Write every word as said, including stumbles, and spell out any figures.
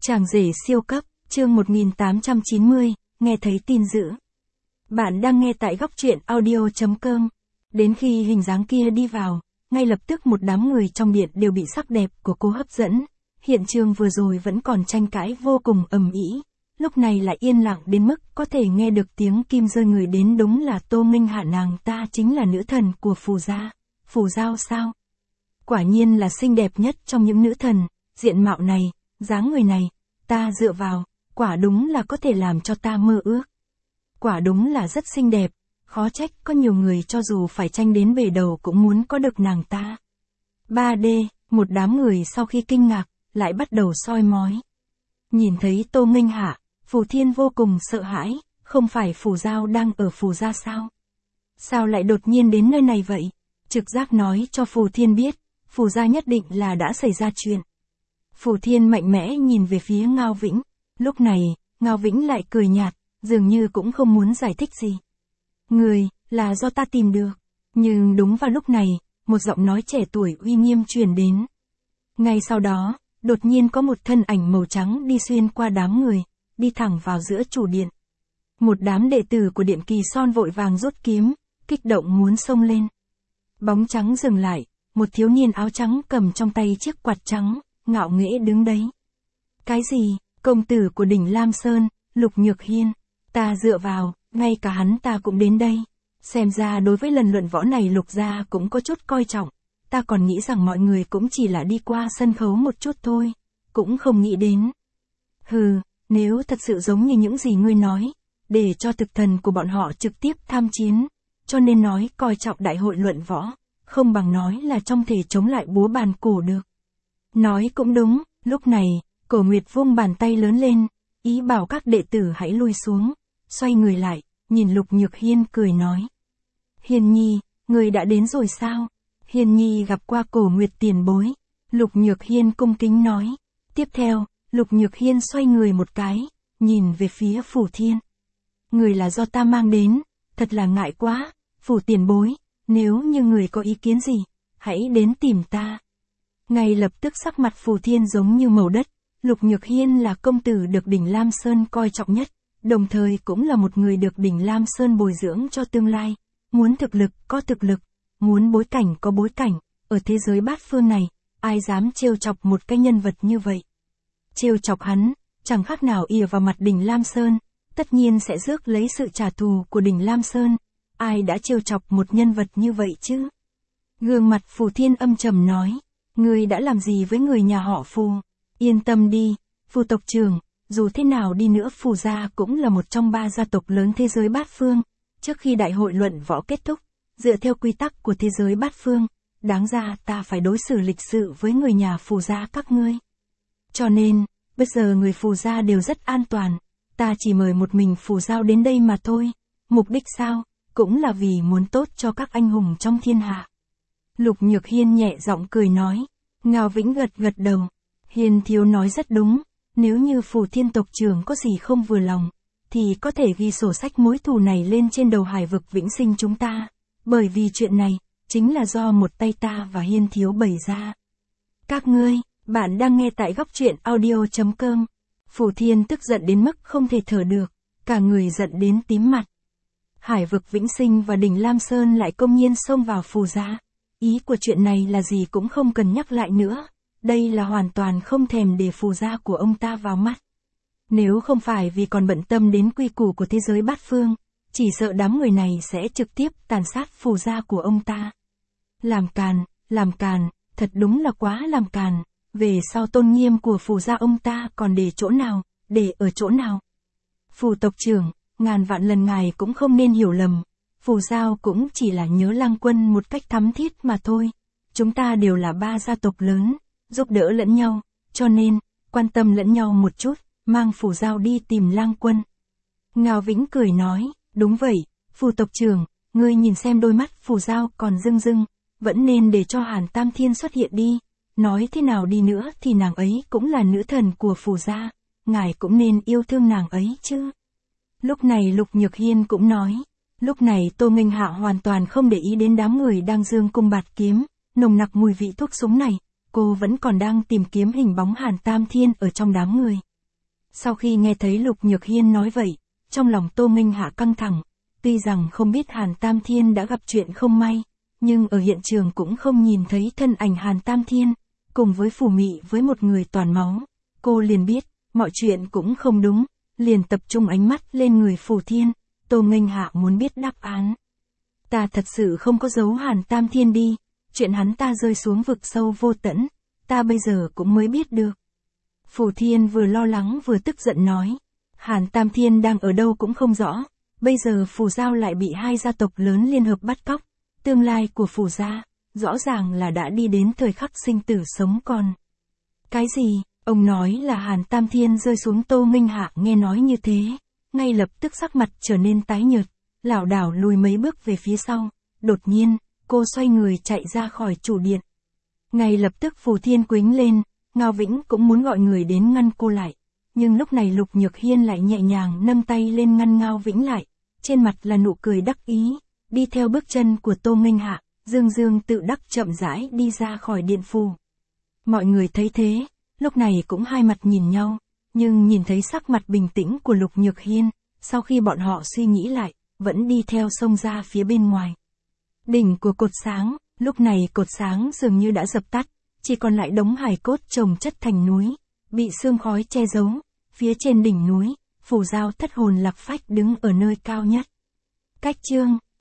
Chàng rể siêu cấp, chương một nghìn tám trăm chín mươi, nghe thấy tin dữ. Bạn đang nghe tại góc truyện audio chấm com. Đến khi hình dáng kia đi vào, ngay lập tức một đám người trong điện đều bị sắc đẹp của cô hấp dẫn. Hiện trường vừa rồi vẫn còn tranh cãi vô cùng ầm ĩ, lúc này lại yên lặng đến mức có thể nghe được tiếng kim rơi người đến, đúng là Tô Minh Hạ, nàng ta chính là nữ thần của Phù gia. Phù Giao sao? Quả nhiên là xinh đẹp nhất trong những nữ thần, diện mạo này, dáng người này, ta dựa vào, quả đúng là có thể làm cho ta mơ ước. Quả đúng là rất xinh đẹp, khó trách có nhiều người cho dù phải tranh đến bể đầu cũng muốn có được nàng ta. ba D, một đám người sau khi kinh ngạc, lại bắt đầu soi mói. Nhìn thấy Tô Minh Hạ, Phù Thiên vô cùng sợ hãi, không phải Phù Giao đang ở Phù gia sao? Sao lại đột nhiên đến nơi này vậy? Trực giác nói cho Phù Thiên biết, Phù gia nhất định là đã xảy ra chuyện. Phù Thiên mạnh mẽ nhìn về phía Ngao Vĩnh, lúc này, Ngao Vĩnh lại cười nhạt, dường như cũng không muốn giải thích gì. Người, là do ta tìm được. Nhưng đúng vào lúc này, một giọng nói trẻ tuổi uy nghiêm truyền đến. Ngay sau đó, đột nhiên có một thân ảnh màu trắng đi xuyên qua đám người, đi thẳng vào giữa chủ điện. Một đám đệ tử của Điện Kỳ Son vội vàng rút kiếm, kích động muốn xông lên. Bóng trắng dừng lại, một thiếu niên áo trắng cầm trong tay chiếc quạt trắng, ngạo nghễ đứng đấy. Cái gì? Công tử của đỉnh Lam Sơn, Lục Nhược Hiên. Ta dựa vào, ngay cả hắn ta cũng đến đây. Xem ra đối với lần luận võ này Lục gia cũng có chút coi trọng. Ta còn nghĩ rằng mọi người cũng chỉ là đi qua sân khấu một chút thôi. Cũng không nghĩ đến. Hừ, nếu thật sự giống như những gì ngươi nói, để cho thực thần của bọn họ trực tiếp tham chiến. Cho nên nói coi trọng đại hội luận võ, không bằng nói là trong thể chống lại búa bàn cổ được. Nói cũng đúng, lúc này, Cổ Nguyệt vung bàn tay lớn lên, ý bảo các đệ tử hãy lui xuống, xoay người lại, nhìn Lục Nhược Hiên cười nói. Hiên Nhi, người đã đến rồi sao? Hiên Nhi gặp qua Cổ Nguyệt tiền bối. Lục Nhược Hiên cung kính nói. Tiếp theo, Lục Nhược Hiên xoay người một cái, nhìn về phía Phù Thiên. Người là do ta mang đến, thật là ngại quá, Phù tiền bối, nếu như người có ý kiến gì, hãy đến tìm ta. Ngay lập tức sắc mặt Phù Thiên giống như màu đất. Lục Nhược Hiên là công tử được đỉnh Lam Sơn coi trọng nhất, đồng thời cũng là một người được đỉnh Lam Sơn bồi dưỡng cho tương lai. Muốn thực lực có thực lực, muốn bối cảnh có bối cảnh, ở thế giới bát phương này, ai dám trêu chọc một cái nhân vật như vậy. Trêu chọc hắn, chẳng khác nào ỉa vào mặt đỉnh Lam Sơn, tất nhiên sẽ rước lấy sự trả thù của đỉnh Lam Sơn. Ai đã trêu chọc một nhân vật như vậy chứ? Gương mặt Phù Thiên âm trầm nói. Ngươi đã làm gì với người nhà họ Phù? Yên tâm đi, Phù tộc trưởng, dù thế nào đi nữa Phù gia cũng là một trong ba gia tộc lớn thế giới bát phương. Trước khi đại hội luận võ kết thúc, dựa theo quy tắc của thế giới bát phương, đáng ra ta phải đối xử lịch sự với người nhà Phù gia các ngươi. Cho nên, bây giờ người Phù gia đều rất an toàn, ta chỉ mời một mình Phù Giao đến đây mà thôi. Mục đích sao? Cũng là vì muốn tốt cho các anh hùng trong thiên hạ. Lục Nhược Hiên nhẹ giọng cười nói. Ngao Vĩnh gật gật đầu. Hiên thiếu nói rất đúng, nếu như Phù Thiên tộc trưởng có gì không vừa lòng, thì có thể ghi sổ sách mối thù này lên trên đầu hải vực vĩnh sinh chúng ta. Bởi vì chuyện này, chính là do một tay ta và Hiên thiếu bày ra. Các ngươi, bạn đang nghe tại góc truyện audio chấm com. Phù Thiên tức giận đến mức không thể thở được, cả người giận đến tím mặt. Hải vực vĩnh sinh và đỉnh Lam Sơn lại công nhiên xông vào Phù gia. Ý của chuyện này là gì cũng không cần nhắc lại nữa. Đây là hoàn toàn không thèm để Phù gia của ông ta vào mắt. Nếu không phải vì còn bận tâm đến quy củ của thế giới bát phương, chỉ sợ đám người này sẽ trực tiếp tàn sát Phù gia của ông ta. Làm càn, làm càn, thật đúng là quá làm càn. Về sau tôn nghiêm của Phù gia ông ta còn để chỗ nào, để ở chỗ nào? Phù tộc trưởng, ngàn vạn lần ngài cũng không nên hiểu lầm. Phù Giao cũng chỉ là nhớ Lăng Quân một cách thắm thiết mà thôi. Chúng ta đều là ba gia tộc lớn, giúp đỡ lẫn nhau, cho nên, quan tâm lẫn nhau một chút, mang Phù Giao đi tìm Lăng Quân. Ngao Vĩnh cười nói, đúng vậy, Phù tộc trưởng, ngươi nhìn xem đôi mắt Phù Giao còn rưng rưng, vẫn nên để cho Hàn Tam Thiên xuất hiện đi. Nói thế nào đi nữa thì nàng ấy cũng là nữ thần của Phù gia, ngài cũng nên yêu thương nàng ấy chứ. Lúc này Lục Nhược Hiên cũng nói. Lúc này Tô Minh Hạ hoàn toàn không để ý đến đám người đang dương cung bạt kiếm, nồng nặc mùi vị thuốc súng này, cô vẫn còn đang tìm kiếm hình bóng Hàn Tam Thiên ở trong đám người. Sau khi nghe thấy Lục Nhược Hiên nói vậy, trong lòng Tô Minh Hạ căng thẳng, tuy rằng không biết Hàn Tam Thiên đã gặp chuyện không may, nhưng ở hiện trường cũng không nhìn thấy thân ảnh Hàn Tam Thiên, cùng với Phù Mị với một người toàn máu, cô liền biết, mọi chuyện cũng không đúng, liền tập trung ánh mắt lên người Phù Thiên, Tô Minh Hạ muốn biết đáp án. Ta thật sự không có giấu Hàn Tam Thiên đi, chuyện hắn ta rơi xuống vực sâu vô tận, ta bây giờ cũng mới biết được. Phù Thiên vừa lo lắng vừa tức giận nói, Hàn Tam Thiên đang ở đâu cũng không rõ, bây giờ Phù Giao lại bị hai gia tộc lớn liên hợp bắt cóc, tương lai của Phù gia, rõ ràng là đã đi đến thời khắc sinh tử sống còn. Cái gì, ông nói là Hàn Tam Thiên rơi xuống? Tô Minh Hạ nghe nói như thế, ngay lập tức sắc mặt trở nên tái nhợt, lảo đảo lùi mấy bước về phía sau, đột nhiên, cô xoay người chạy ra khỏi chủ điện. Ngay lập tức Phù Thiên quính lên, Ngao Vĩnh cũng muốn gọi người đến ngăn cô lại, nhưng lúc này Lục Nhược Hiên lại nhẹ nhàng nâng tay lên ngăn Ngao Vĩnh lại, trên mặt là nụ cười đắc ý, đi theo bước chân của Tô Minh Hạ, dương dương tự đắc chậm rãi đi ra khỏi điện phù. Mọi người thấy thế, lúc này cũng hai mặt nhìn nhau, nhưng nhìn thấy sắc mặt bình tĩnh của Lục Nhược Hiên, sau khi bọn họ suy nghĩ lại, vẫn đi theo xông ra phía bên ngoài. Đỉnh của cột sáng, lúc này cột sáng dường như đã dập tắt, chỉ còn lại đống hài cốt chồng chất thành núi, bị sương khói che giấu, phía trên đỉnh núi, Phù Giao thất hồn lạc phách đứng ở nơi cao nhất. Cách chương